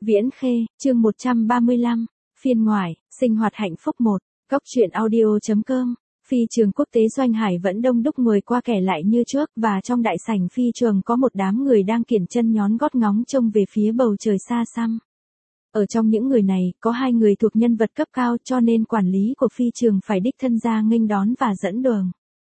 Viễn Khê, chương 135, phiên ngoại, sinh hoạt hạnh phúc 1, Cốc truyện audio.com. Phi trường quốc tế Doanh Hải vẫn đông đúc người qua kẻ lại như trước, và trong đại sảnh phi trường có một đám người đang kiểng chân nhón gót ngóng trông về phía bầu trời xa xăm. Ở trong những người này, có 2 người thuộc nhân vật cấp cao, cho nên quản lý của phi trường phải đích thân ra nghênh đón và dẫn đường.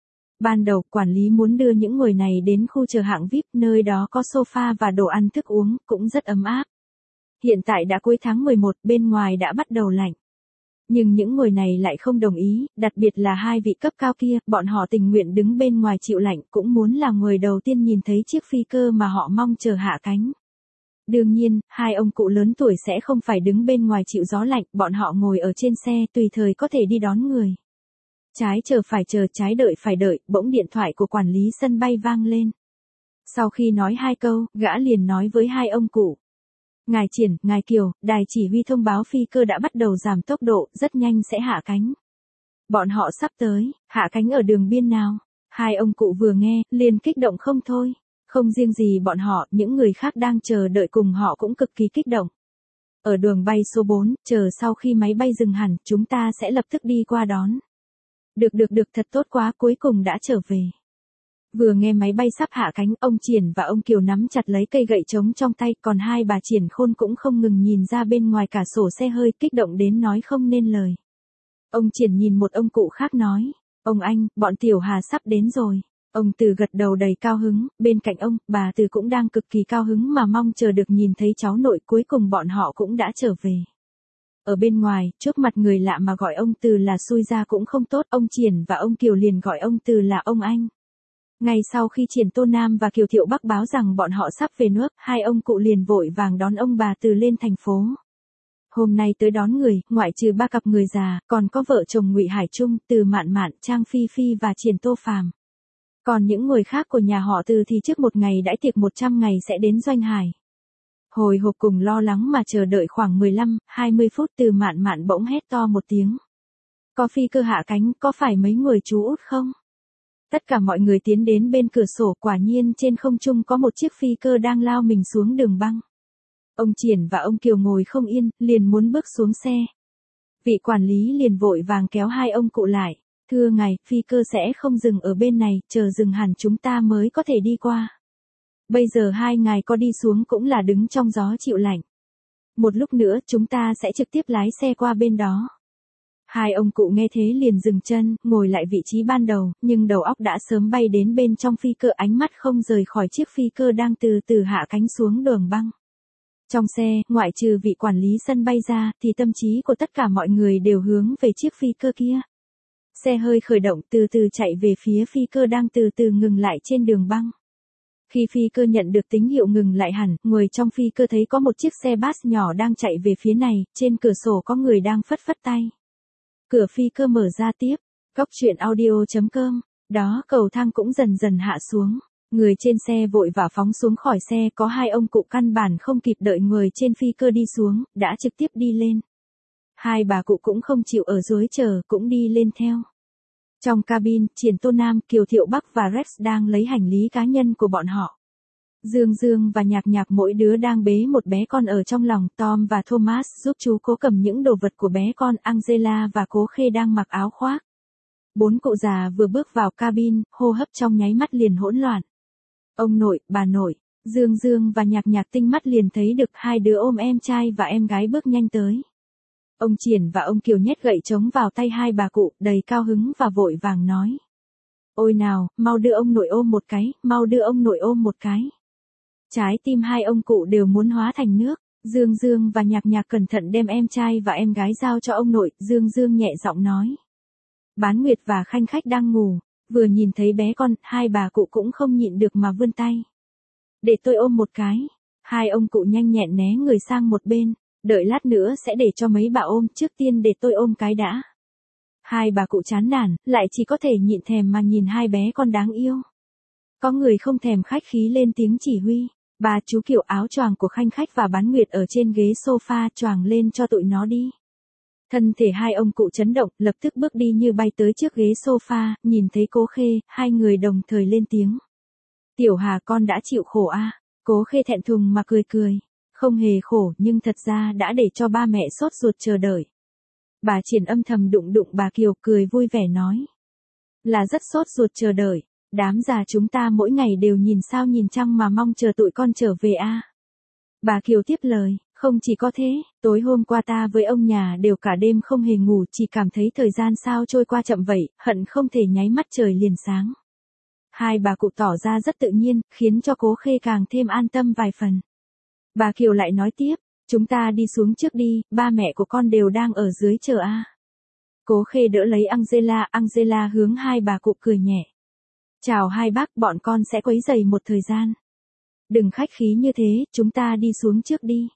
Ban đầu, quản lý muốn đưa những người này đến khu chờ hạng VIP, nơi đó có sofa và đồ ăn thức uống, cũng rất ấm áp. Hiện tại đã cuối tháng 11, bên ngoài đã bắt đầu lạnh. Nhưng những người này lại không đồng ý, đặc biệt là 2 vị cấp cao kia, bọn họ tình nguyện đứng bên ngoài chịu lạnh, cũng muốn là người đầu tiên nhìn thấy chiếc phi cơ mà họ mong chờ hạ cánh. Đương nhiên, 2 ông cụ lớn tuổi sẽ không phải đứng bên ngoài chịu gió lạnh, bọn họ ngồi ở trên xe, tùy thời có thể đi đón người. Trái chờ phải chờ, trái đợi phải đợi, bỗng điện thoại của quản lý sân bay vang lên. Sau khi nói 2 câu, gã liền nói với 2 ông cụ. Ngài Triển, ngài Kiều, đài chỉ huy thông báo phi cơ đã bắt đầu giảm tốc độ, rất nhanh sẽ hạ cánh. Bọn họ sắp tới, hạ cánh ở đường biên nào? 2 ông cụ vừa nghe, liền kích động không thôi. Không riêng gì bọn họ, những người khác đang chờ đợi cùng họ cũng cực kỳ kích động. Ở đường bay số 4, chờ sau khi máy bay dừng hẳn, chúng ta sẽ lập tức đi qua đón. Được, thật tốt quá, cuối cùng đã trở về. Vừa nghe máy bay sắp hạ cánh, ông Triển và ông Kiều nắm chặt lấy cây gậy trống trong tay, còn 2 bà Triển Khôn cũng không ngừng nhìn ra bên ngoài cả sổ xe hơi, kích động đến nói không nên lời. Ông Triển nhìn một ông cụ khác nói, ông anh, bọn Tiểu Hà sắp đến rồi. Ông Từ gật đầu đầy cao hứng, bên cạnh ông, bà Từ cũng đang cực kỳ cao hứng mà mong chờ được nhìn thấy cháu nội, cuối cùng bọn họ cũng đã trở về. Ở bên ngoài, trước mặt người lạ mà gọi ông Từ là xui ra cũng không tốt, ông Triển và ông Kiều liền gọi ông Từ là ông anh. Ngay sau khi Triển Tô Nam và Kiều Thiệu Bắc báo rằng bọn họ sắp về nước, 2 ông cụ liền vội vàng đón ông bà Từ lên thành phố. Hôm nay tới đón người, ngoại trừ 3 cặp người già, còn có vợ chồng Ngụy Hải Trung, Từ Mạn Mạn, Trang Phi Phi và Triển Tô Phàm. Còn những người khác của nhà họ Từ thì trước một ngày đãi tiệc 100 ngày sẽ đến Doanh Hải. Hồi hộp cùng lo lắng mà chờ đợi khoảng 15-20 phút, Từ Mạn Mạn bỗng hét to một tiếng. Có phi cơ hạ cánh, có phải mấy người chú út không? Tất cả mọi người tiến đến bên cửa sổ, quả nhiên trên không trung có một chiếc phi cơ đang lao mình xuống đường băng. Ông Triển và ông Kiều ngồi không yên, liền muốn bước xuống xe. Vị quản lý liền vội vàng kéo 2 ông cụ lại. Thưa ngài, phi cơ sẽ không dừng ở bên này, chờ dừng hẳn chúng ta mới có thể đi qua. Bây giờ 2 ngài có đi xuống cũng là đứng trong gió chịu lạnh. Một lúc nữa chúng ta sẽ trực tiếp lái xe qua bên đó. 2 ông cụ nghe thế liền dừng chân, ngồi lại vị trí ban đầu, nhưng đầu óc đã sớm bay đến bên trong phi cơ, ánh mắt không rời khỏi chiếc phi cơ đang từ từ hạ cánh xuống đường băng. Trong xe, ngoại trừ vị quản lý sân bay ra, thì tâm trí của tất cả mọi người đều hướng về chiếc phi cơ kia. Xe hơi khởi động, từ từ chạy về phía phi cơ đang từ từ ngừng lại trên đường băng. Khi phi cơ nhận được tín hiệu ngừng lại hẳn, người trong phi cơ thấy có một chiếc xe bus nhỏ đang chạy về phía này, trên cửa sổ có người đang phất phất tay. Cửa phi cơ mở ra tiếp, Cốc truyện audio.com, đó cầu thang cũng dần dần hạ xuống. Người trên xe vội vã phóng xuống khỏi xe, có 2 ông cụ căn bản không kịp đợi người trên phi cơ đi xuống, đã trực tiếp đi lên. 2 bà cụ cũng không chịu ở dưới chờ, cũng đi lên theo. Trong cabin, Triển Tô Nam, Kiều Thiệu Bắc và Rex đang lấy hành lý cá nhân của bọn họ. Dương và Nhạc Nhạc mỗi đứa đang bế một bé con ở trong lòng, Tom và Thomas giúp chú cố cầm những đồ vật của bé con, Angela và Cố Khê đang mặc áo khoác. 4 cụ già vừa bước vào cabin, hô hấp trong nháy mắt liền hỗn loạn. Ông nội, bà nội, Dương và Nhạc Nhạc tinh mắt liền thấy được 2 đứa ôm em trai và em gái bước nhanh tới. Ông Triển và ông Kiều nhét gậy trống vào tay 2 bà cụ, đầy cao hứng và vội vàng nói. Ôi nào, mau đưa ông nội ôm một cái, mau đưa ông nội ôm một cái. Trái tim 2 ông cụ đều muốn hóa thành nước. Dương và Nhạc Nhạc cẩn thận đem em trai và em gái giao cho ông nội, Dương nhẹ giọng nói. Bán Nguyệt và Khanh Khách đang ngủ, vừa nhìn thấy bé con, 2 bà cụ cũng không nhịn được mà vươn tay. Để tôi ôm một cái. 2 ông cụ nhanh nhẹn né người sang một bên, đợi lát nữa sẽ để cho mấy bà ôm, trước tiên để tôi ôm cái đã. 2 bà cụ chán nản, lại chỉ có thể nhịn thèm mà nhìn 2 bé con đáng yêu. Có người không thèm khách khí lên tiếng chỉ huy. Bà chú Kiều áo choàng của Khanh Khách và Bán Nguyệt ở trên ghế sofa, choàng lên cho tụi nó đi. Thân thể 2 ông cụ chấn động, lập tức bước đi như bay tới trước ghế sofa, nhìn thấy Cố Khê, 2 người đồng thời lên tiếng. Tiểu Hà con đã chịu khổ à? Cố Khê thẹn thùng mà cười. Không hề khổ nhưng thật ra đã để cho ba mẹ sốt ruột chờ đợi. Bà Triển âm thầm đụng đụng bà Kiều cười vui vẻ nói. Là rất sốt ruột chờ đợi, đám già chúng ta mỗi ngày đều nhìn sao nhìn trăng mà mong chờ tụi con trở về a. Bà Kiều tiếp lời, không chỉ có thế, tối hôm qua ta với ông nhà đều cả đêm không hề ngủ, chỉ cảm thấy thời gian sao trôi qua chậm vậy, hận không thể nháy mắt trời liền sáng. Hai bà cụ tỏ ra rất tự nhiên, khiến cho Cố Khê càng thêm an tâm vài phần. Bà Kiều lại nói tiếp, chúng ta đi xuống trước đi, ba mẹ của con đều đang ở dưới chờ a. Cố Khê đỡ lấy Angela hướng hai bà cụ cười nhẹ. Chào hai bác, bọn con sẽ quấy rầy một thời gian. Đừng khách khí như thế, chúng ta đi xuống trước đi.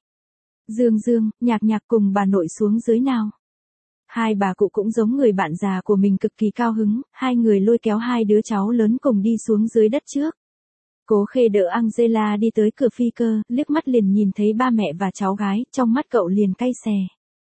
Dương, Nhạc cùng bà nội xuống dưới nào. Hai bà cụ cũng giống người bạn già của mình cực kỳ cao hứng, hai người lôi kéo hai đứa cháu lớn cùng đi xuống dưới đất trước. Cố Khê đỡ Angela đi tới cửa phi cơ, liếc mắt liền nhìn thấy ba mẹ và cháu gái, trong mắt cậu liền cay xè.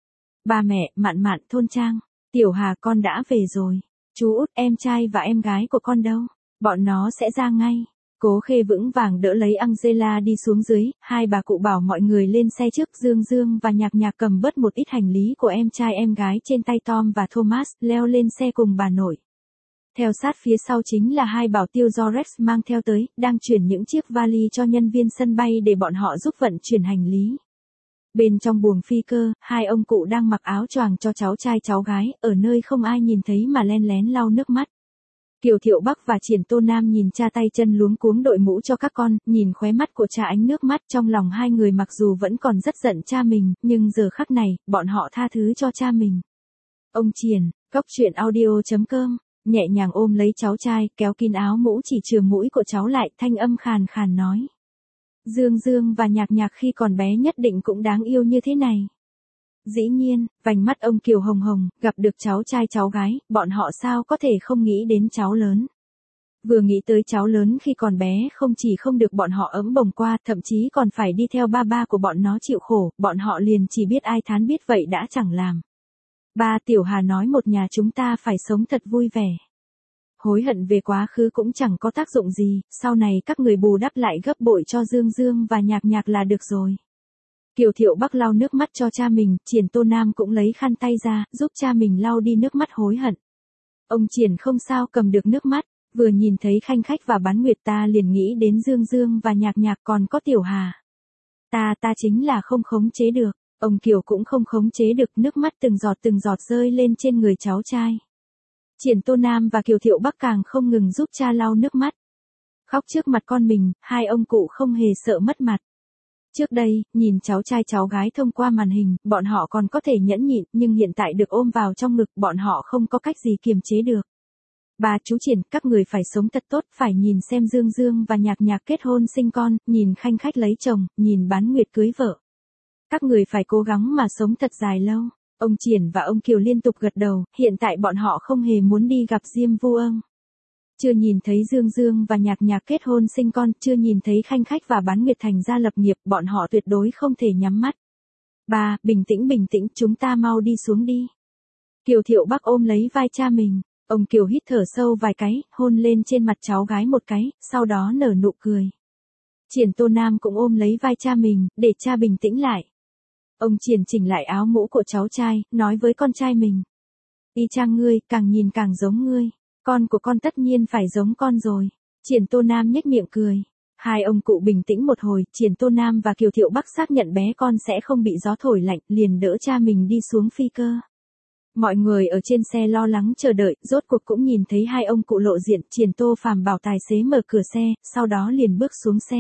Ba mẹ, Mạn, Thôn Trang, Tiểu Hà con đã về rồi. Chú út, em trai và em gái của con đâu? Bọn nó sẽ ra ngay. Cố Khê vững vàng đỡ lấy Angela đi xuống dưới, hai bà cụ bảo mọi người lên xe trước. Dương và Nhạc cầm bớt một ít hành lý của em trai em gái trên tay Tom và Thomas, leo lên xe cùng bà nội. Theo sát phía sau chính là hai bảo tiêu do Rex mang theo tới, đang chuyển những chiếc vali cho nhân viên sân bay để bọn họ giúp vận chuyển hành lý. Bên trong buồng phi cơ, hai ông cụ đang mặc áo choàng cho cháu trai cháu gái, ở nơi không ai nhìn thấy mà len lén lau nước mắt. Kiều Thiệu Bắc và Triển Tô Nam nhìn cha tay chân luống cuống đội mũ cho các con, nhìn khóe mắt của cha ánh nước mắt, trong lòng hai người mặc dù vẫn còn rất giận cha mình, nhưng giờ khắc này, bọn họ tha thứ cho cha mình. Ông Triển, coctruyện.audio.com, nhẹ nhàng ôm lấy cháu trai, kéo kín áo mũ chỉ chừa mũi của cháu lại, thanh âm khàn khàn nói. Dương và Nhạc khi còn bé nhất định cũng đáng yêu như thế này. Dĩ nhiên, vành mắt ông Kiều hồng hồng, gặp được cháu trai cháu gái, bọn họ sao có thể không nghĩ đến cháu lớn. Vừa nghĩ tới cháu lớn khi còn bé không chỉ không được bọn họ ấm bồng qua, thậm chí còn phải đi theo ba của bọn nó chịu khổ, bọn họ liền chỉ biết ai thán biết vậy đã chẳng làm. Ba, Tiểu Hà nói một nhà chúng ta phải sống thật vui vẻ. Hối hận về quá khứ cũng chẳng có tác dụng gì, sau này các người bù đắp lại gấp bội cho Dương và Nhạc là được rồi. Kiều Thiệu Bắc lau nước mắt cho cha mình, Triển Tô Nam cũng lấy khăn tay ra, giúp cha mình lau đi nước mắt hối hận. Ông Triển không sao cầm được nước mắt, vừa nhìn thấy Khanh Khách và Bán Nguyệt ta liền nghĩ đến Dương và Nhạc còn có Tiểu Hà. Ta chính là không khống chế được, ông Kiều cũng không khống chế được, nước mắt từng giọt rơi lên trên người cháu trai. Triển Tô Nam và Kiều Thiệu Bắc càng không ngừng giúp cha lau nước mắt. Khóc trước mặt con mình, hai ông cụ không hề sợ mất mặt. Trước đây, nhìn cháu trai cháu gái thông qua màn hình, bọn họ còn có thể nhẫn nhịn, nhưng hiện tại được ôm vào trong ngực, bọn họ không có cách gì kiềm chế được. Bà chú Triển, các người phải sống thật tốt, phải nhìn xem Dương và Nhạc kết hôn sinh con, nhìn Khanh Khách lấy chồng, nhìn Bán Nguyệt cưới vợ. Các người phải cố gắng mà sống thật dài lâu. Ông Triển và ông Kiều liên tục gật đầu, hiện tại bọn họ không hề muốn đi gặp Diêm Vu Âng. Chưa nhìn thấy Dương và Nhạc kết hôn sinh con, chưa nhìn thấy Khanh Khách và Bán Nguyệt thành gia lập nghiệp, bọn họ tuyệt đối không thể nhắm mắt. Ba, bình tĩnh, chúng ta mau đi xuống đi. Kiều Thiệu Bắc ôm lấy vai cha mình, ông Kiều hít thở sâu vài cái, hôn lên trên mặt cháu gái một cái, sau đó nở nụ cười. Triển Tô Nam cũng ôm lấy vai cha mình, để cha bình tĩnh lại. Ông Triển chỉnh lại áo mũ của cháu trai, nói với con trai mình. Y chang ngươi, càng nhìn càng giống ngươi. Con của con tất nhiên phải giống con rồi. Triển Tô Nam nhếch miệng cười. Hai ông cụ bình tĩnh một hồi, Triển Tô Nam và Kiều Thiệu Bắc xác nhận bé con sẽ không bị gió thổi lạnh, liền đỡ cha mình đi xuống phi cơ. Mọi người ở trên xe lo lắng chờ đợi, rốt cuộc cũng nhìn thấy hai ông cụ lộ diện, Triển Tô Phàm bảo tài xế mở cửa xe, sau đó liền bước xuống xe.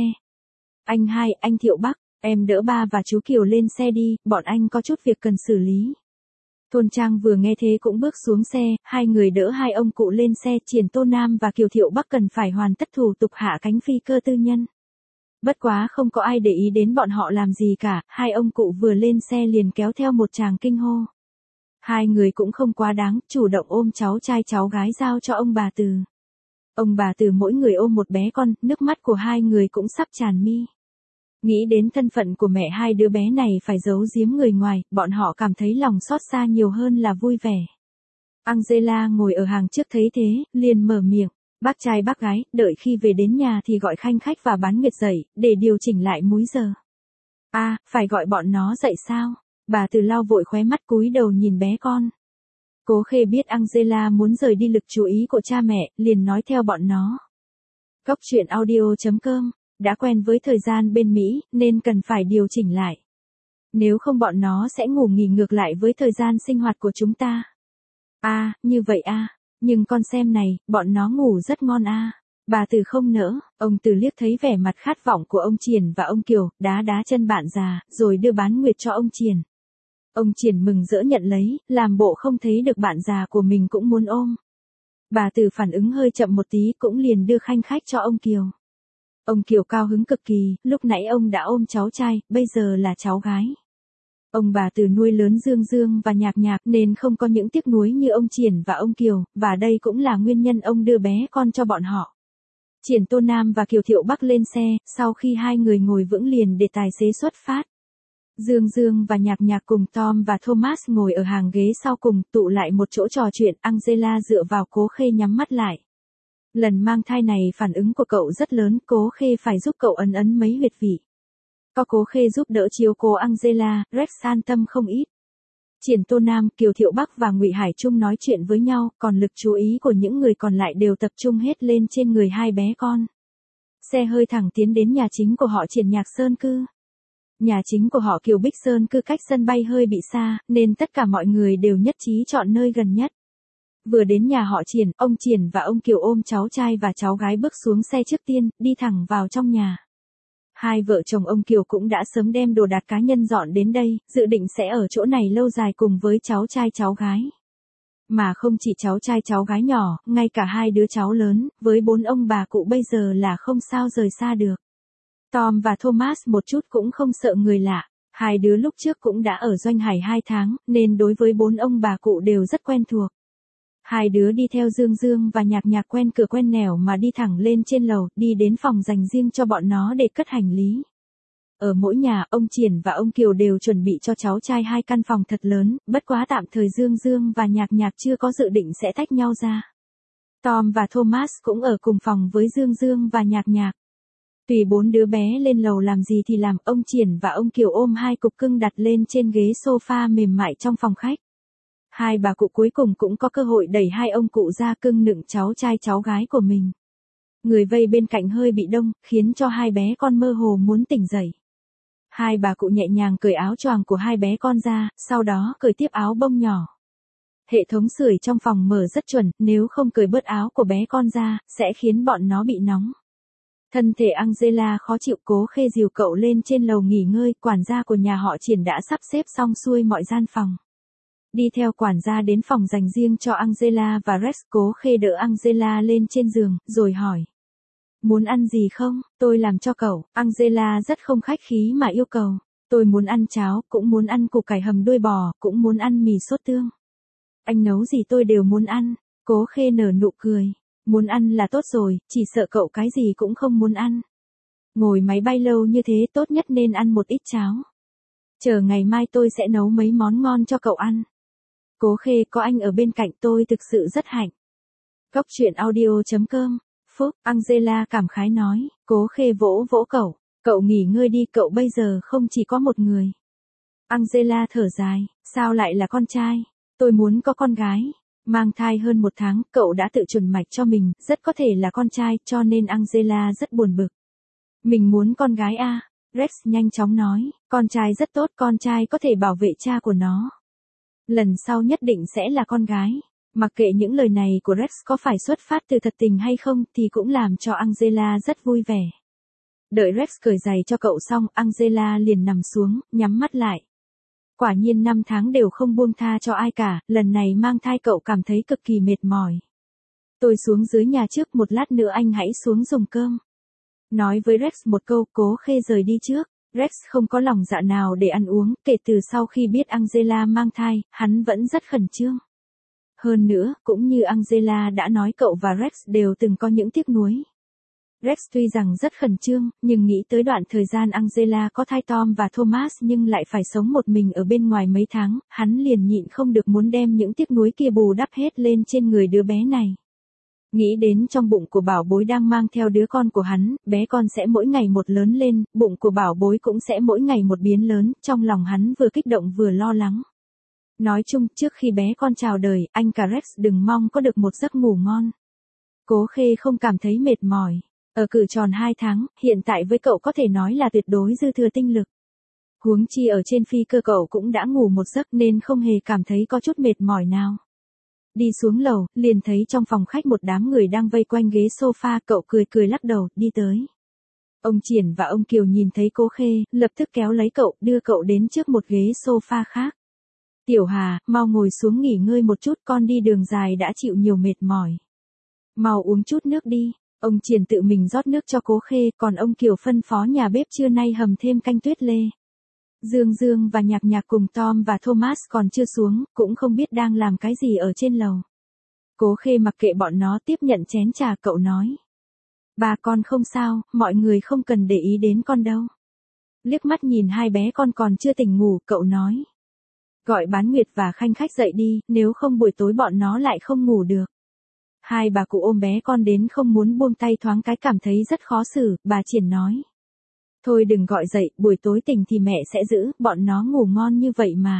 Anh Thiệu Bắc, em đỡ ba và chú Kiều lên xe đi, bọn anh có chút việc cần xử lý. Thôn Trang vừa nghe thế cũng bước xuống xe, hai người đỡ hai ông cụ lên xe, Triển Tô Nam và Kiều Thiệu Bắc cần phải hoàn tất thủ tục hạ cánh phi cơ tư nhân. Bất quá không có ai để ý đến bọn họ làm gì cả, hai ông cụ vừa lên xe liền kéo theo một tràng kinh hô. Hai người cũng không quá đáng, chủ động ôm cháu trai cháu gái giao cho ông bà Từ. Ông bà Từ mỗi người ôm một bé con, nước mắt của hai người cũng sắp tràn mi. Nghĩ đến thân phận của mẹ hai đứa bé này phải giấu giếm người ngoài, bọn họ cảm thấy lòng xót xa nhiều hơn là vui vẻ. Angela ngồi ở hàng trước thấy thế, liền mở miệng, bác trai bác gái, đợi khi về đến nhà thì gọi Khanh Khách và Bán Nguyệt dậy, để điều chỉnh lại múi giờ. Phải gọi bọn nó dậy sao? Bà Từ lau vội khóe mắt cúi đầu nhìn bé con. Cố Khê biết Angela muốn rời đi lực chú ý của cha mẹ, liền nói theo bọn nó. Cốc truyện audio.com, đã quen với thời gian bên Mỹ, nên cần phải điều chỉnh lại. Nếu không bọn nó sẽ ngủ nghỉ ngược lại với thời gian sinh hoạt của chúng ta. Như vậy nhưng con xem này, bọn nó ngủ rất ngon Bà Từ không nỡ, ông Từ liếc thấy vẻ mặt khát vọng của ông Triển và ông Kiều, đá chân bạn già, rồi đưa bán nguyệt cho ông Triển. Ông Triển mừng rỡ nhận lấy, làm bộ không thấy được bạn già của mình cũng muốn ôm. Bà Từ phản ứng hơi chậm một tí cũng liền đưa khanh khách cho ông Kiều. Ông Kiều cao hứng cực kỳ, lúc nãy ông đã ôm cháu trai, bây giờ là cháu gái. Ông bà Từ nuôi lớn Dương Dương và Nhạc Nhạc nên không có những tiếc nuối như ông Triển và ông Kiều, và đây cũng là nguyên nhân ông đưa bé con cho bọn họ. Triển Tô Nam và Kiều Thiệu Bắc lên xe, sau khi hai người ngồi vững liền để tài xế xuất phát. Dương Dương và Nhạc Nhạc cùng Tom và Thomas ngồi ở hàng ghế sau cùng, tụ lại một chỗ trò chuyện. Angela dựa vào Cố Khê nhắm mắt lại. Lần mang thai này phản ứng của cậu rất lớn, Cố Khê phải giúp cậu ấn mấy huyệt vị. Có Cố Khê giúp đỡ chiếu cố Angela, Rex an tâm không ít. Triển Tô Nam, Kiều Thiệu Bắc và Ngụy Hải Trung nói chuyện với nhau, còn lực chú ý của những người còn lại đều tập trung hết lên trên người hai bé con. Xe hơi thẳng tiến đến nhà chính của họ Triển Nhạc Sơn Cư. Nhà chính của họ Kiều Bích Sơn Cư cách sân bay hơi bị xa, nên tất cả mọi người đều nhất trí chọn nơi gần nhất. Vừa đến nhà họ Triển, ông Triển và ông Kiều ôm cháu trai và cháu gái bước xuống xe trước tiên, đi thẳng vào trong nhà. Hai vợ chồng ông Kiều cũng đã sớm đem đồ đạc cá nhân dọn đến đây, dự định sẽ ở chỗ này lâu dài cùng với cháu trai cháu gái. Mà không chỉ cháu trai cháu gái nhỏ, ngay cả hai đứa cháu lớn, với bốn ông bà cụ bây giờ là không sao rời xa được. Tom và Thomas một chút cũng không sợ người lạ, hai đứa lúc trước cũng đã ở Doanh Hải 2 tháng, nên đối với bốn ông bà cụ đều rất quen thuộc. Hai đứa đi theo Dương Dương và Nhạc Nhạc quen cửa quen nẻo mà đi thẳng lên trên lầu, đi đến phòng dành riêng cho bọn nó để cất hành lý. Ở mỗi nhà, ông Triển và ông Kiều đều chuẩn bị cho cháu trai 2 căn phòng thật lớn, bất quá tạm thời Dương Dương và Nhạc Nhạc chưa có dự định sẽ tách nhau ra. Tom và Thomas cũng ở cùng phòng với Dương Dương và Nhạc Nhạc. Tùy bốn đứa bé lên lầu làm gì thì làm, ông Triển và ông Kiều ôm 2 cục cưng đặt lên trên ghế sofa mềm mại trong phòng khách. Hai bà cụ cuối cùng cũng có cơ hội đẩy hai ông cụ ra cưng nựng cháu trai cháu gái của mình. Người vây bên cạnh hơi bị đông, khiến cho hai bé con mơ hồ muốn tỉnh dậy. Hai bà cụ nhẹ nhàng cởi áo choàng của hai bé con ra, sau đó cởi tiếp áo bông nhỏ. Hệ thống sưởi trong phòng mở rất chuẩn, nếu không cởi bớt áo của bé con ra, sẽ khiến bọn nó bị nóng. Thân thể Angela khó chịu, Cố Khê dìu cậu lên trên lầu nghỉ ngơi, quản gia của nhà họ Triển đã sắp xếp xong xuôi mọi gian phòng. Đi theo quản gia đến phòng dành riêng cho Angela và Rex, Cố Khê đỡ Angela lên trên giường, rồi hỏi. Muốn ăn gì không, tôi làm cho cậu. Angela rất không khách khí mà yêu cầu. Tôi muốn ăn cháo, cũng muốn ăn củ cải hầm đuôi bò, cũng muốn ăn mì sốt tương. Anh nấu gì tôi đều muốn ăn. Cố Khê nở nụ cười. Muốn ăn là tốt rồi, chỉ sợ cậu cái gì cũng không muốn ăn. Ngồi máy bay lâu như thế tốt nhất nên ăn một ít cháo. Chờ ngày mai tôi sẽ nấu mấy món ngon cho cậu ăn. Cố Khê, có anh ở bên cạnh tôi thực sự rất hạnh. Cốc truyện audio.com. Phúc, Angela cảm khái nói. Cố Khê vỗ vỗ cậu. Cậu nghỉ ngơi đi, cậu bây giờ không chỉ có một người. Angela thở dài. Sao lại là con trai? Tôi muốn có con gái. Mang thai hơn 1 tháng, cậu đã tự chuẩn mạch cho mình, rất có thể là con trai, cho nên Angela rất buồn bực. Mình muốn con gái Rex nhanh chóng nói. Con trai rất tốt, con trai có thể bảo vệ cha của nó. Lần sau nhất định sẽ là con gái. Mặc kệ những lời này của Rex có phải xuất phát từ thật tình hay không thì cũng làm cho Angela rất vui vẻ. Đợi Rex cởi giày cho cậu xong, Angela liền nằm xuống, nhắm mắt lại. Quả nhiên 5 tháng đều không buông tha cho ai cả, lần này mang thai cậu cảm thấy cực kỳ mệt mỏi. Tôi xuống dưới nhà trước, một lát nữa anh hãy xuống dùng cơm. Nói với Rex một câu, Cố Khê rời đi trước. Rex không có lòng dạ nào để ăn uống, kể từ sau khi biết Angela mang thai, hắn vẫn rất khẩn trương. Hơn nữa, cũng như Angela đã nói, cậu và Rex đều từng có những tiếc nuối. Rex tuy rằng rất khẩn trương, nhưng nghĩ tới đoạn thời gian Angela có thai Tom và Thomas nhưng lại phải sống một mình ở bên ngoài mấy tháng, hắn liền nhịn không được muốn đem những tiếc nuối kia bù đắp hết lên trên người đứa bé này. Nghĩ đến trong bụng của bảo bối đang mang theo đứa con của hắn, bé con sẽ mỗi ngày một lớn lên, bụng của bảo bối cũng sẽ mỗi ngày một biến lớn, trong lòng hắn vừa kích động vừa lo lắng. Nói chung, trước khi bé con chào đời, anh cả Rex đừng mong có được một giấc ngủ ngon. Cố Khê không cảm thấy mệt mỏi. Ở cử tròn 2 tháng, hiện tại với cậu có thể nói là tuyệt đối dư thừa tinh lực. Huống chi ở trên phi cơ cậu cũng đã ngủ một giấc nên không hề cảm thấy có chút mệt mỏi nào. Đi xuống lầu, liền thấy trong phòng khách một đám người đang vây quanh ghế sofa, cậu cười cười lắc đầu, đi tới. Ông Triển và ông Kiều nhìn thấy Cố Khê, lập tức kéo lấy cậu, đưa cậu đến trước một ghế sofa khác. Tiểu Hà, mau ngồi xuống nghỉ ngơi một chút, con đi đường dài đã chịu nhiều mệt mỏi. Mau uống chút nước đi. Ông Triển tự mình rót nước cho Cố Khê, còn ông Kiều phân phó nhà bếp trưa nay hầm thêm canh tuyết lê. Dương Dương và Nhạc Nhạc cùng Tom và Thomas còn chưa xuống, cũng không biết đang làm cái gì ở trên lầu. Cố Khê mặc kệ bọn nó, tiếp nhận chén trà, cậu nói. Bà con không sao, mọi người không cần để ý đến con đâu. Liếc mắt nhìn hai bé con còn chưa tỉnh ngủ, cậu nói. Gọi Bán Nguyệt và Khanh Khách dậy đi, nếu không buổi tối bọn nó lại không ngủ được. Hai bà cụ ôm bé con đến không muốn buông tay, thoáng cái cảm thấy rất khó xử, bà Triển nói. Thôi đừng gọi dậy, buổi tối tỉnh thì mẹ sẽ giữ, bọn nó ngủ ngon như vậy mà.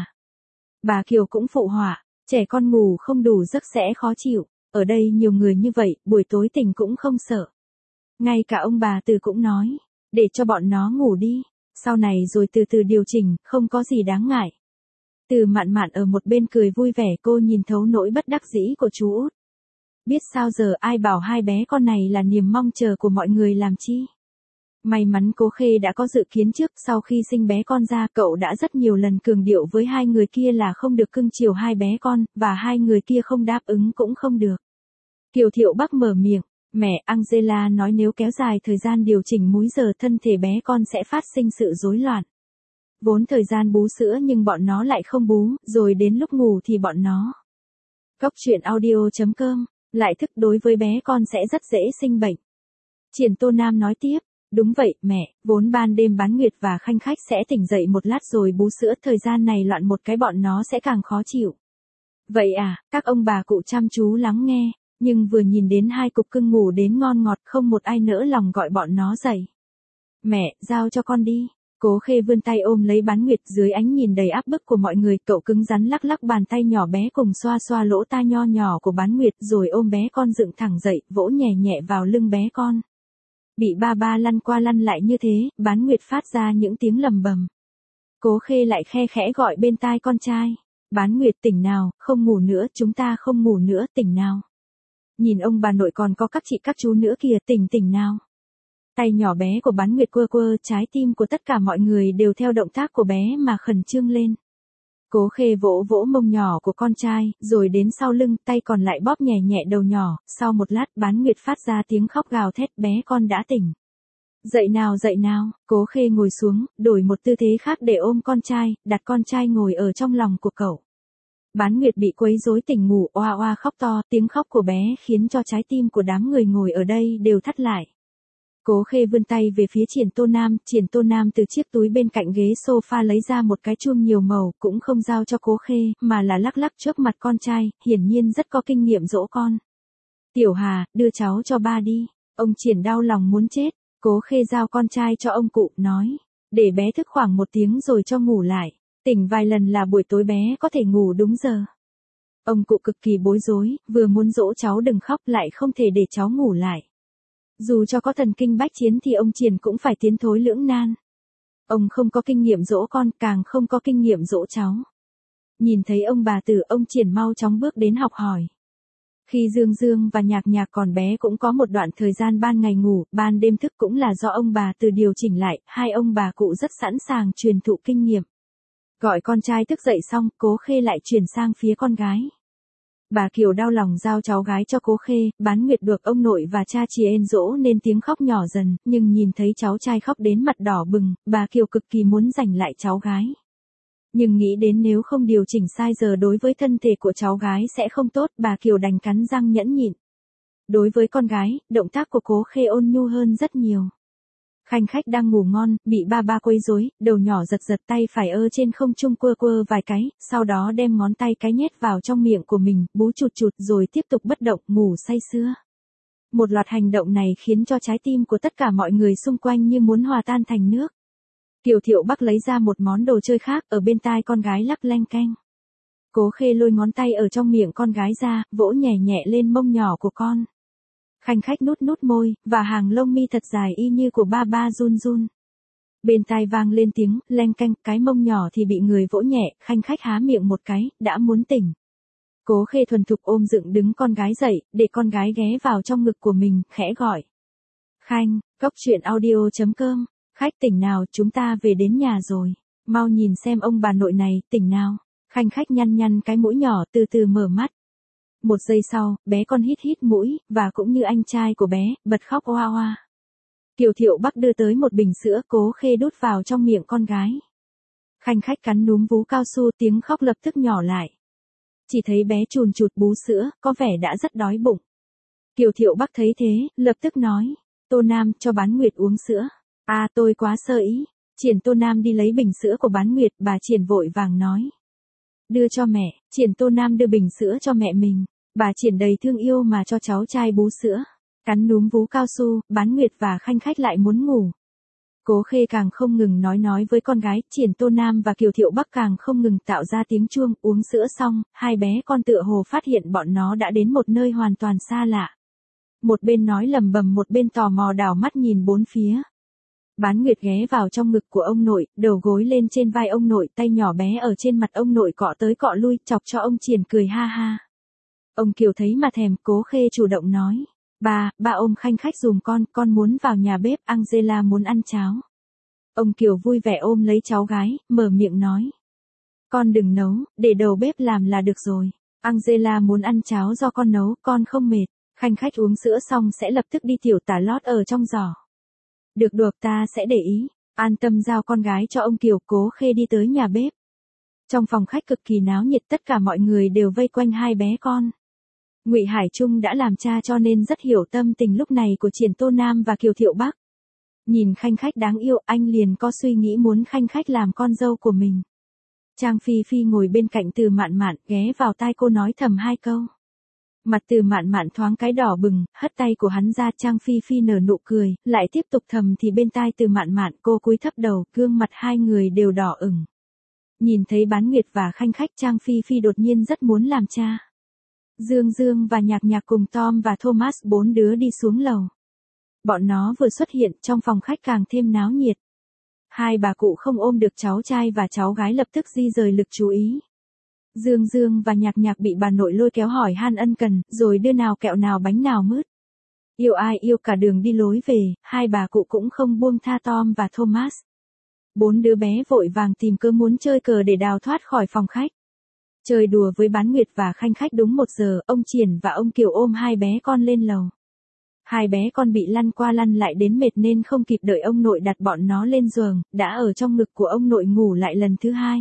Bà Kiều cũng phụ họa, trẻ con ngủ không đủ giấc sẽ khó chịu, ở đây nhiều người như vậy, buổi tối tỉnh cũng không sợ. Ngay cả ông bà Từ cũng nói, để cho bọn nó ngủ đi, sau này rồi từ từ điều chỉnh, không có gì đáng ngại. Từ Mạn Mạn ở một bên cười vui vẻ, cô nhìn thấu nỗi bất đắc dĩ của chú út. Biết sao giờ, ai bảo hai bé con này là niềm mong chờ của mọi người làm chi. May mắn Cố Khê đã có dự kiến trước, sau khi sinh bé con ra, cậu đã rất nhiều lần cường điệu với hai người kia là không được cưng chiều hai bé con, và hai người kia không đáp ứng cũng không được. Kiều Thiệu Bắc mở miệng, mẹ Angela nói nếu kéo dài thời gian điều chỉnh múi giờ thân thể bé con sẽ phát sinh sự rối loạn. Vốn thời gian bú sữa nhưng bọn nó lại không bú, rồi đến lúc ngủ thì bọn nó. Cóc truyện audio.com, lại thức đối với bé con sẽ rất dễ sinh bệnh. Triển Tô Nam nói tiếp. Đúng vậy, mẹ, vốn ban đêm Bán Nguyệt và Khanh Khách sẽ tỉnh dậy một lát rồi bú sữa, thời gian này loạn một cái bọn nó sẽ càng khó chịu. Vậy à, các ông bà cụ chăm chú lắng nghe, nhưng vừa nhìn đến hai cục cưng ngủ đến ngon ngọt không một ai nỡ lòng gọi bọn nó dậy. Mẹ, giao cho con đi. Cố Khê vươn tay ôm lấy Bán Nguyệt, dưới ánh nhìn đầy áp bức của mọi người, cậu cứng rắn lắc lắc bàn tay nhỏ bé cùng xoa xoa lỗ tai nho nhỏ của Bán Nguyệt, rồi ôm bé con dựng thẳng dậy, vỗ nhẹ nhẹ vào lưng bé con. Bị ba ba lăn qua lăn lại như thế, Bán Nguyệt phát ra những tiếng lầm bầm. Cố Khê lại khe khẽ gọi bên tai con trai. Bán Nguyệt tỉnh nào, không ngủ nữa, chúng ta không ngủ nữa, tỉnh nào. Nhìn ông bà nội còn có các chị các chú nữa kìa, tỉnh nào. Tay nhỏ bé của Bán Nguyệt quơ quơ, trái tim của tất cả mọi người đều theo động tác của bé mà khẩn trương lên. Cố Khê vỗ vỗ mông nhỏ của con trai, rồi đến sau lưng, tay còn lại bóp nhẹ nhẹ đầu nhỏ, sau một lát Bán Nguyệt phát ra tiếng khóc gào thét, bé con đã tỉnh. Dậy nào, Cố Khê ngồi xuống, đổi một tư thế khác để ôm con trai, đặt con trai ngồi ở trong lòng của cậu. Bán Nguyệt bị quấy rối tỉnh ngủ, oa oa khóc to, tiếng khóc của bé khiến cho trái tim của đám người ngồi ở đây đều thắt lại. Cố Khê vươn tay về phía Triển Tô Nam từ chiếc túi bên cạnh ghế sofa lấy ra một cái chuông nhiều màu, cũng không giao cho Cố Khê, mà là lắc lắc trước mặt con trai, hiển nhiên rất có kinh nghiệm dỗ con. Tiểu Hà, đưa cháu cho ba đi. Ông Triển đau lòng muốn chết. Cố Khê giao con trai cho ông cụ, nói, để bé thức khoảng 1 tiếng rồi cho ngủ lại. Tỉnh vài lần là buổi tối bé có thể ngủ đúng giờ. Ông cụ cực kỳ bối rối, vừa muốn dỗ cháu đừng khóc lại không thể để cháu ngủ lại. Dù cho có thần kinh bách chiến thì ông Triển cũng phải tiến thối lưỡng nan. Ông không có kinh nghiệm dỗ con, càng không có kinh nghiệm dỗ cháu. Nhìn thấy ông bà Từ, ông Triển mau chóng bước đến học hỏi. Khi Dương Dương và Nhạc Nhạc còn bé cũng có một đoạn thời gian ban ngày ngủ, ban đêm thức cũng là do ông bà Từ điều chỉnh lại, hai ông bà cụ rất sẵn sàng truyền thụ kinh nghiệm. Gọi con trai thức dậy xong, Cố Khê lại chuyển sang phía con gái. Bà Kiều đau lòng giao cháu gái cho Cố Khê, Bán Nguyệt được ông nội và cha chiên dỗ nên tiếng khóc nhỏ dần, nhưng nhìn thấy cháu trai khóc đến mặt đỏ bừng, bà Kiều cực kỳ muốn giành lại cháu gái. Nhưng nghĩ đến nếu không điều chỉnh sai giờ đối với thân thể của cháu gái sẽ không tốt, bà Kiều đành cắn răng nhẫn nhịn. Đối với con gái, động tác của Cố Khê ôn nhu hơn rất nhiều. Khanh Khách đang ngủ ngon, bị ba ba quấy rối, đầu nhỏ giật giật, tay phải trên không trung quơ quơ vài cái, sau đó đem ngón tay cái nhét vào trong miệng của mình, bú chụt chụt rồi tiếp tục bất động ngủ say sưa. Một loạt hành động này khiến cho trái tim của tất cả mọi người xung quanh như muốn hòa tan thành nước. Kiều Thiệu Bắc lấy ra một món đồ chơi khác ở bên tai con gái lắc leng keng. Cố Khê lôi ngón tay ở trong miệng con gái ra, vỗ nhẹ nhẹ lên mông nhỏ của con. Khanh khách nút nút môi, và hàng lông mi thật dài y như của ba ba run run. Bên tai vang lên tiếng, leng keng, cái mông nhỏ thì bị người vỗ nhẹ, Khanh khách há miệng một cái, đã muốn tỉnh. Cố Khê thuần thục ôm dựng đứng con gái dậy, để con gái ghé vào trong ngực của mình, khẽ gọi. Khanh, Cốc Truyện Audio.com, khách tỉnh nào, chúng ta về đến nhà rồi. Mau nhìn xem ông bà nội này, tỉnh nào. Khanh khách nhăn nhăn cái mũi nhỏ từ từ mở mắt. Một giây sau, bé con hít hít mũi, và cũng như anh trai của bé, bật khóc oa oa. Kiều Thiệu Bắc đưa tới một bình sữa, Cố Khê đút vào trong miệng con gái. Khanh khách cắn núm vú cao su, tiếng khóc lập tức nhỏ lại. Chỉ thấy bé chùn chụt bú sữa, có vẻ đã rất đói bụng. Kiều Thiệu Bắc thấy thế, lập tức nói. Tô Nam, cho Bán Nguyệt uống sữa. À, tôi quá sơ ý. Triển Tô Nam đi lấy bình sữa của Bán Nguyệt, bà Triển vội vàng nói. Đưa cho mẹ. Triển Tô Nam đưa bình sữa cho mẹ mình. Bà Triển đầy thương yêu mà cho cháu trai bú sữa. Cắn núm vú cao su, Bán Nguyệt và Khanh khách lại muốn ngủ. Cố Khê càng không ngừng nói với con gái, Triển Tô Nam và Kiều Thiệu Bắc càng không ngừng tạo ra tiếng chuông. Uống sữa xong, hai bé con tựa hồ phát hiện bọn nó đã đến một nơi hoàn toàn xa lạ. Một bên nói lầm bầm, một bên tò mò đảo mắt nhìn bốn phía. Bán Nguyệt ghé vào trong ngực của ông nội, đầu gối lên trên vai ông nội, tay nhỏ bé ở trên mặt ông nội cọ tới cọ lui, chọc cho ông Triển cười ha ha. Ông Kiều thấy mà thèm, Cố Khê chủ động nói. Ba ôm Khanh khách dùm con muốn vào nhà bếp, Angela muốn ăn cháo. Ông Kiều vui vẻ ôm lấy cháu gái, mở miệng nói. Con đừng nấu, để đầu bếp làm là được rồi. Angela muốn ăn cháo do con nấu, con không mệt. Khanh khách uống sữa xong sẽ lập tức đi tiểu tả lót ở trong giỏ. Được, ta sẽ để ý. An tâm giao con gái cho ông Kiều. Cố Khê đi tới nhà bếp. Trong phòng khách cực kỳ náo nhiệt, tất cả mọi người đều vây quanh hai bé con. Ngụy Hải Trung đã làm cha cho nên rất hiểu tâm tình lúc này của Triển Tô Nam và Kiều Thiệu Bắc. Nhìn Khanh khách đáng yêu, anh liền có suy nghĩ muốn Khanh khách làm con dâu của mình. Trang Phi Phi ngồi bên cạnh Từ Mạn Mạn, ghé vào tai cô nói thầm hai câu. Mặt Từ Mạn Mạn thoáng cái đỏ bừng, hất tay của hắn ra. Trang Phi Phi nở nụ cười, lại tiếp tục thầm thì bên tai Từ Mạn Mạn, cô cúi thấp đầu, gương mặt hai người đều đỏ ửng. Nhìn thấy Bán Nguyệt và Khanh khách, Trang Phi Phi đột nhiên rất muốn làm cha. Dương Dương và Nhạc Nhạc cùng Tom và Thomas bốn đứa đi xuống lầu. Bọn nó vừa xuất hiện, trong phòng khách càng thêm náo nhiệt. Hai bà cụ không ôm được cháu trai và cháu gái lập tức di rời lực chú ý. Dương Dương và Nhạc Nhạc bị bà nội lôi kéo hỏi han ân cần, rồi đưa nào kẹo nào bánh nào mứt. Yêu ai yêu cả đường đi lối về, hai bà cụ cũng không buông tha Tom và Thomas. Bốn đứa bé vội vàng tìm cớ muốn chơi cờ để đào thoát khỏi phòng khách. Chơi đùa với Bán Nguyệt và Khanh khách đúng 1 giờ, ông Triển và ông Kiều ôm hai bé con lên lầu. Hai bé con bị lăn qua lăn lại đến mệt nên không kịp đợi ông nội đặt bọn nó lên giường, đã ở trong ngực của ông nội ngủ lại lần thứ hai.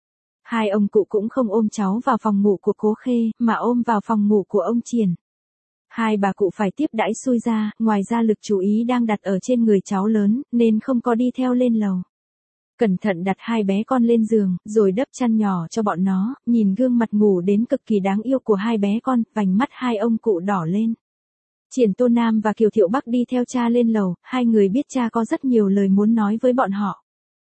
Hai ông cụ cũng không ôm cháu vào phòng ngủ của Cố Khê, mà ôm vào phòng ngủ của ông Triển. Hai bà cụ phải tiếp đãi xui ra, ngoài ra lực chú ý đang đặt ở trên người cháu lớn, nên không có đi theo lên lầu. Cẩn thận đặt hai bé con lên giường, rồi đắp chăn nhỏ cho bọn nó, nhìn gương mặt ngủ đến cực kỳ đáng yêu của hai bé con, vành mắt hai ông cụ đỏ lên. Triển Tô Nam và Kiều Thiệu Bắc đi theo cha lên lầu, hai người biết cha có rất nhiều lời muốn nói với bọn họ.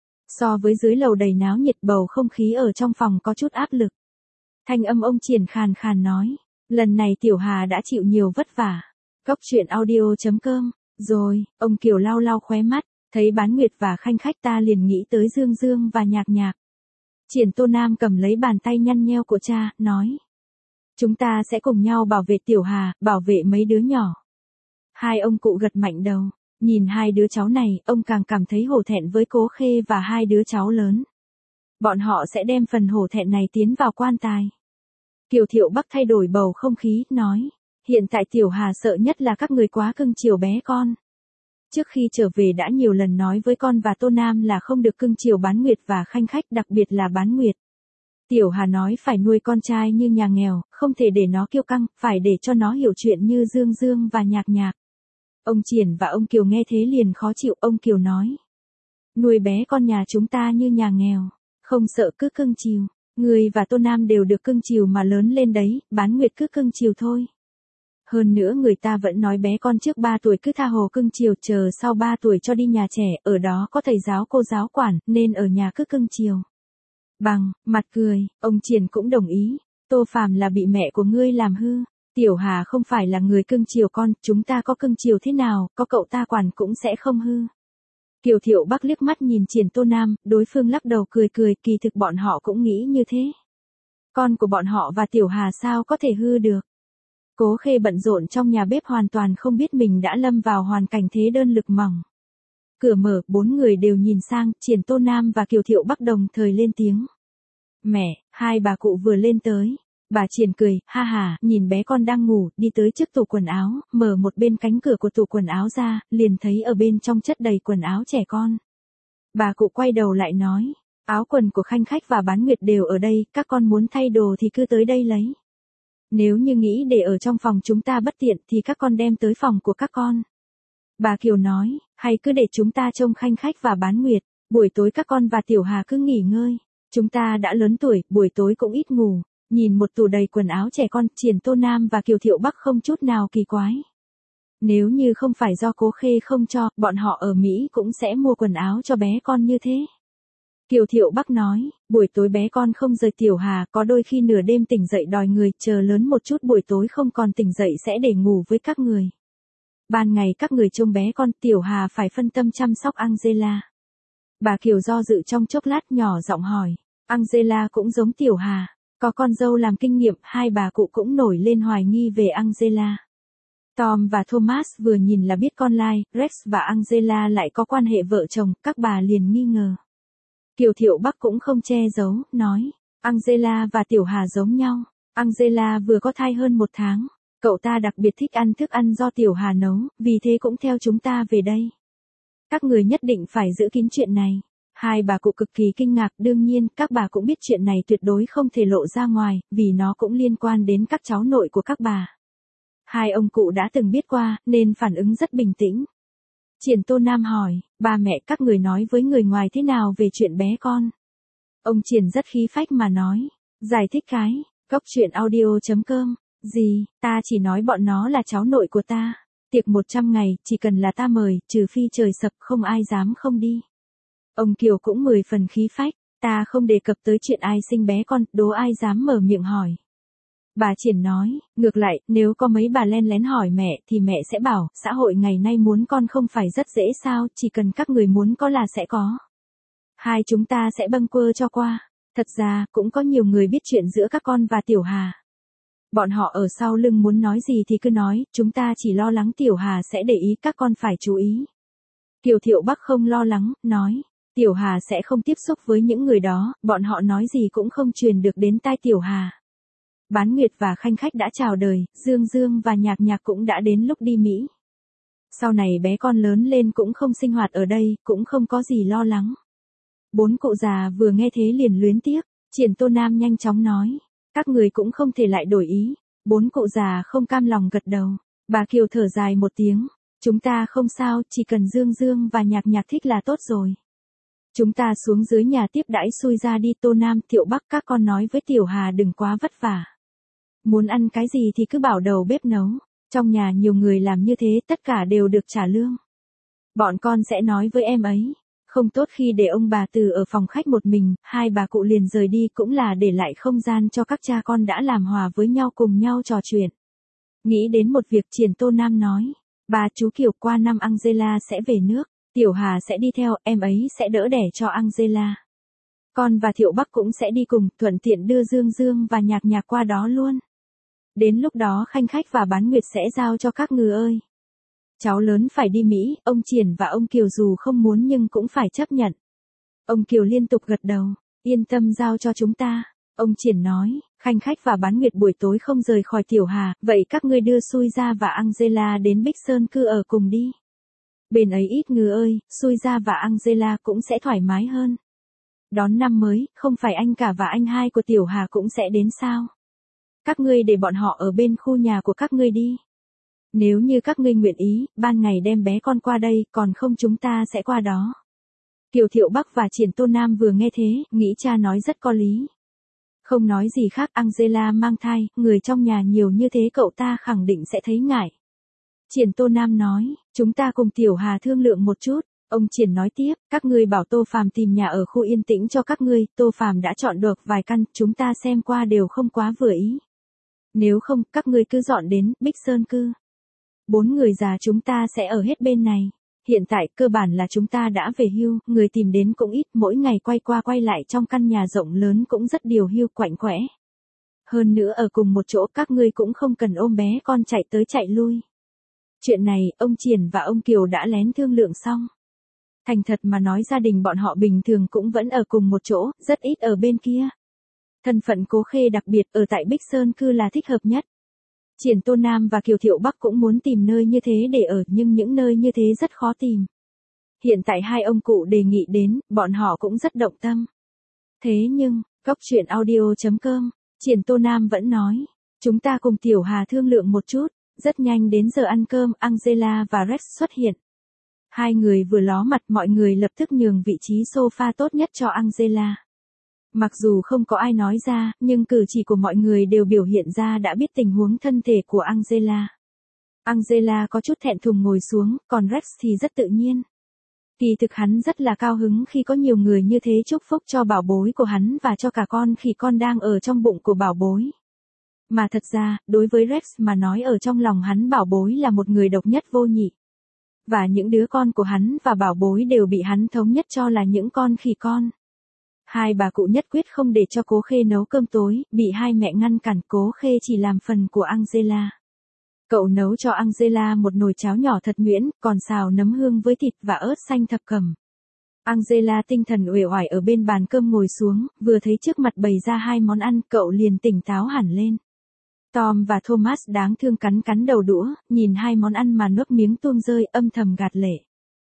So với dưới lầu đầy náo nhiệt, bầu không khí ở trong phòng có chút áp lực. Thanh âm ông Triển khàn khàn nói, lần này Tiểu Hà đã chịu nhiều vất vả. Cốc Truyện Audio.com, rồi, ông Kiều lau lau khóe mắt, thấy Bán Nguyệt và Khanh khách ta liền nghĩ tới Dương Dương và Nhạc Nhạc. Triển Tô Nam cầm lấy bàn tay nhăn nheo của cha, nói. Chúng ta sẽ cùng nhau bảo vệ Tiểu Hà, bảo vệ mấy đứa nhỏ. Hai ông cụ gật mạnh đầu, nhìn hai đứa cháu này, ông càng cảm thấy hổ thẹn với Cố Khê và hai đứa cháu lớn. Bọn họ sẽ đem phần hổ thẹn này tiến vào quan tài. Kiều Thiệu Bắc thay đổi bầu không khí, nói. Hiện tại Tiểu Hà sợ nhất là các người quá cưng chiều bé con. Trước khi trở về đã nhiều lần nói với con và Tô Nam là không được cưng chiều Bán Nguyệt và Khanh khách, đặc biệt là Bán Nguyệt. Tiểu Hà nói phải nuôi con trai như nhà nghèo, không thể để nó kiêu căng, phải để cho nó hiểu chuyện như Dương Dương và Nhạc Nhạc. Ông Triển và ông Kiều nghe thế liền khó chịu, ông Kiều nói. Nuôi bé con nhà chúng ta như nhà nghèo, không sợ cứ cưng chiều. Người và Tô Nam đều được cưng chiều mà lớn lên đấy, Bán Nguyệt cứ cưng chiều thôi. Hơn nữa người ta vẫn nói bé con trước 3 tuổi cứ tha hồ cưng chiều, chờ sau 3 tuổi cho đi nhà trẻ, ở đó có thầy giáo cô giáo quản, nên ở nhà cứ cưng chiều. Bằng mặt cười, ông Triển cũng đồng ý. Tô Phàm là bị mẹ của ngươi làm hư. Tiểu Hà không phải là người cưng chiều con, chúng ta có cưng chiều thế nào, có cậu ta quản cũng sẽ không hư. Kiều Thiệu Bắc liếc mắt nhìn Triển Tô Nam, đối phương lắc đầu cười cười, kỳ thực bọn họ cũng nghĩ như thế. Con của bọn họ và Tiểu Hà sao có thể hư được. Cố Khê bận rộn trong nhà bếp hoàn toàn không biết mình đã lâm vào hoàn cảnh thế đơn lực mỏng. Cửa mở, 4 người đều nhìn sang, Triển Tô Nam và Kiều Thiệu Bắc đồng thời lên tiếng. Mẹ, hai bà cụ vừa lên tới. Bà Triển cười, ha ha, nhìn bé con đang ngủ, đi tới trước tủ quần áo, mở một bên cánh cửa của tủ quần áo ra, liền thấy ở bên trong chất đầy quần áo trẻ con. Bà cụ quay đầu lại nói, áo quần của Khanh Khách và Bán Nguyệt đều ở đây, các con muốn thay đồ thì cứ tới đây lấy. Nếu như nghĩ để ở trong phòng chúng ta bất tiện thì các con đem tới phòng của các con. Bà Kiều nói, hay cứ để chúng ta trông Khanh Khách và Bán Nguyệt, buổi tối các con và Tiểu Hà cứ nghỉ ngơi. Chúng ta đã lớn tuổi, buổi tối cũng ít ngủ. Nhìn một tủ đầy quần áo trẻ con, Triển Tô Nam và Kiều Thiệu Bắc không chút nào kỳ quái. Nếu như không phải do Cố Khê không cho, bọn họ ở Mỹ cũng sẽ mua quần áo cho bé con như thế. Kiều Thiệu Bắc nói, buổi tối bé con không rời Tiểu Hà, có đôi khi nửa đêm tỉnh dậy đòi người, chờ lớn một chút buổi tối không còn tỉnh dậy sẽ để ngủ với các người. Ban ngày các người trông bé con, Tiểu Hà phải phân tâm chăm sóc Angela. Bà Kiều do dự trong chốc lát nhỏ giọng hỏi, Angela cũng giống Tiểu Hà. Có con dâu làm kinh nghiệm, hai bà cụ cũng nổi lên hoài nghi về Angela. Tom và Thomas vừa nhìn là biết con lai, Rex và Angela lại có quan hệ vợ chồng, các bà liền nghi ngờ. Kiều Thiệu Bắc cũng không che giấu, nói, Angela và Tiểu Hà giống nhau. Angela vừa có thai hơn 1 tháng, cậu ta đặc biệt thích ăn thức ăn do Tiểu Hà nấu, vì thế cũng theo chúng ta về đây. Các người nhất định phải giữ kín chuyện này. Hai bà cụ cực kỳ kinh ngạc, đương nhiên, các bà cũng biết chuyện này tuyệt đối không thể lộ ra ngoài, vì nó cũng liên quan đến các cháu nội của các bà. Hai ông cụ đã từng biết qua, nên phản ứng rất bình tĩnh. Triển Tô Nam hỏi, ba mẹ các người nói với người ngoài thế nào về chuyện bé con? Ông Triển rất khí phách mà nói, giải thích cái, cốc truyện audio.com, gì, ta chỉ nói bọn nó là cháu nội của ta. Tiệc 100 ngày, chỉ cần là ta mời, trừ phi trời sập không ai dám không đi. Ông Kiều cũng 10 phần khí phách, ta không đề cập tới chuyện ai sinh bé con, đố ai dám mở miệng hỏi. Bà Triển nói, ngược lại, nếu có mấy bà len lén hỏi mẹ thì mẹ sẽ bảo, xã hội ngày nay muốn con không phải rất dễ sao, chỉ cần các người muốn có là sẽ có. Hai chúng ta sẽ bâng quơ cho qua. Thật ra, cũng có nhiều người biết chuyện giữa các con và Tiểu Hà. Bọn họ ở sau lưng muốn nói gì thì cứ nói, chúng ta chỉ lo lắng Tiểu Hà sẽ để ý, các con phải chú ý. Kiều Thiệu Bắc không lo lắng, nói, Tiểu Hà sẽ không tiếp xúc với những người đó, bọn họ nói gì cũng không truyền được đến tai Tiểu Hà. Bán Nguyệt và Khanh Khách đã chào đời, Dương Dương và Nhạc Nhạc cũng đã đến lúc đi Mỹ. Sau này bé con lớn lên cũng không sinh hoạt ở đây, cũng không có gì lo lắng. 4 cụ già vừa nghe thế liền luyến tiếc, Triển Tô Nam nhanh chóng nói, các người cũng không thể lại đổi ý. 4 cụ già không cam lòng gật đầu, bà Kiều thở dài một tiếng, chúng ta không sao, chỉ cần Dương Dương và Nhạc Nhạc thích là tốt rồi. Chúng ta xuống dưới nhà tiếp đãi xui ra đi. Tô Nam, Thiệu Bắc, các con nói với Tiểu Hà đừng quá vất vả. Muốn ăn cái gì thì cứ bảo đầu bếp nấu, trong nhà nhiều người làm như thế tất cả đều được trả lương. Bọn con sẽ nói với em ấy. Không tốt khi để ông bà Từ ở phòng khách một mình, hai bà cụ liền rời đi cũng là để lại không gian cho các cha con đã làm hòa với nhau cùng nhau trò chuyện. Nghĩ đến một việc, Triển Tô Nam nói, bà chú Kiều qua năm Angela sẽ về nước, Tiểu Hà sẽ đi theo, em ấy sẽ đỡ đẻ cho Angela. Con và Thiệu Bắc cũng sẽ đi cùng, thuận tiện đưa Dương Dương và Nhạc Nhạc qua đó luôn. Đến lúc đó Khanh Khách và Bán Nguyệt sẽ giao cho các ngư ơi. Cháu lớn phải đi Mỹ, ông Triển và ông Kiều dù không muốn nhưng cũng phải chấp nhận. Ông Kiều liên tục gật đầu, yên tâm giao cho chúng ta. Ông Triển nói, Khanh Khách và Bán Nguyệt buổi tối không rời khỏi Tiểu Hà, vậy các ngươi đưa Xui Gia và Angela đến Bích Sơn cư ở cùng đi. Bên ấy ít ngư ơi, Xui Gia và Angela cũng sẽ thoải mái hơn. Đón năm mới, không phải anh cả và anh hai của Tiểu Hà cũng sẽ đến sao? Các ngươi để bọn họ ở bên khu nhà của các ngươi đi. Nếu như các ngươi nguyện ý, ban ngày đem bé con qua đây, còn không chúng ta sẽ qua đó. Kiều Thiệu Bắc và Triển Tô Nam vừa nghe thế, nghĩ cha nói rất có lý. Không nói gì khác, Angela mang thai, người trong nhà nhiều như thế cậu ta khẳng định sẽ thấy ngại. Triển Tô Nam nói, chúng ta cùng Tiểu Hà thương lượng một chút. Ông Triển nói tiếp, các ngươi bảo Tô Phàm tìm nhà ở khu yên tĩnh cho các ngươi, Tô Phàm đã chọn được vài căn, chúng ta xem qua đều không quá vừa ý. Nếu không, các ngươi cứ dọn đến Bích Sơn cư. 4 người già chúng ta sẽ ở hết bên này. Hiện tại cơ bản là chúng ta đã về hưu, người tìm đến cũng ít, mỗi ngày quay qua quay lại trong căn nhà rộng lớn cũng rất điều hưu quạnh quẽ. Hơn nữa ở cùng một chỗ các ngươi cũng không cần ôm bé con chạy tới chạy lui. Chuyện này, ông Triển và ông Kiều đã lén thương lượng xong. Thành thật mà nói gia đình bọn họ bình thường cũng vẫn ở cùng một chỗ, rất ít ở bên kia. Thân phận Cố Khê đặc biệt ở tại Bích Sơn cư là thích hợp nhất. Triển Tô Nam và Kiều Thiệu Bắc cũng muốn tìm nơi như thế để ở, nhưng những nơi như thế rất khó tìm. Hiện tại hai ông cụ đề nghị đến, bọn họ cũng rất động tâm. Thế nhưng, Cóc Truyện Audio.com, Triển Tô Nam vẫn nói, chúng ta cùng Tiểu Hà thương lượng một chút. Rất nhanh đến giờ ăn cơm, Angela và Rex xuất hiện. Hai người vừa ló mặt, mọi người lập tức nhường vị trí sofa tốt nhất cho Angela. Mặc dù không có ai nói ra, nhưng cử chỉ của mọi người đều biểu hiện ra đã biết tình huống thân thể của Angela. Angela có chút thẹn thùng ngồi xuống, còn Rex thì rất tự nhiên. Kỳ thực hắn rất là cao hứng khi có nhiều người như thế chúc phúc cho bảo bối của hắn và cho cả con khi con đang ở trong bụng của bảo bối. Mà thật ra, đối với Rex mà nói ở trong lòng hắn bảo bối là một người độc nhất vô nhị. Và những đứa con của hắn và bảo bối đều bị hắn thống nhất cho là những con khỉ con. Hai bà cụ nhất quyết không để cho Cố Khê nấu cơm tối, bị hai mẹ ngăn cản, Cố Khê chỉ làm phần của Angela. Cậu nấu cho Angela một nồi cháo nhỏ thật nhuyễn, còn xào nấm hương với thịt và ớt xanh thập cẩm. Angela tinh thần uể oải ở bên bàn cơm ngồi xuống, vừa thấy trước mặt bày ra hai món ăn, cậu liền tỉnh táo hẳn lên. Tom và Thomas đáng thương cắn đầu đũa, nhìn hai món ăn mà nước miếng tuôn rơi, âm thầm gạt lệ.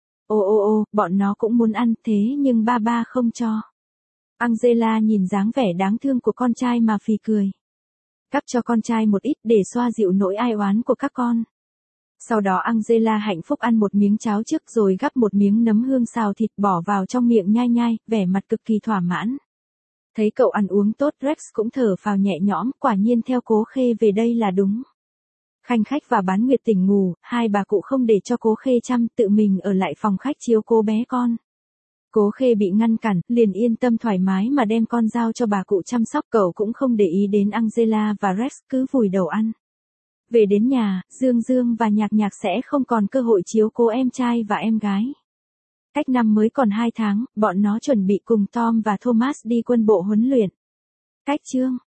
Ô, bọn nó cũng muốn ăn, thế nhưng ba không cho. Angela nhìn dáng vẻ đáng thương của con trai mà phì cười. Cắt cho con trai một ít để xoa dịu nỗi ai oán của các con. Sau đó Angela hạnh phúc ăn một miếng cháo trước rồi gắp một miếng nấm hương xào thịt bỏ vào trong miệng nhai nhai, vẻ mặt cực kỳ thỏa mãn. Thấy cậu ăn uống tốt, Rex cũng thở phào nhẹ nhõm, quả nhiên theo Cố Khê về đây là đúng. Khanh khách và Bán Nguyệt tỉnh ngủ, hai bà cụ không để cho Cố Khê chăm, tự mình ở lại phòng khách chiếu cố bé con. Cố Khê bị ngăn cản, liền yên tâm thoải mái mà đem con giao cho bà cụ chăm sóc, cậu cũng không để ý đến Angela và Rex, cứ vùi đầu ăn. Về đến nhà, Dương và Nhạc sẽ không còn cơ hội chiếu cố em trai và em gái. Cách năm mới còn 2 tháng, bọn nó chuẩn bị cùng Tom và Thomas đi quân bộ huấn luyện. Cách chương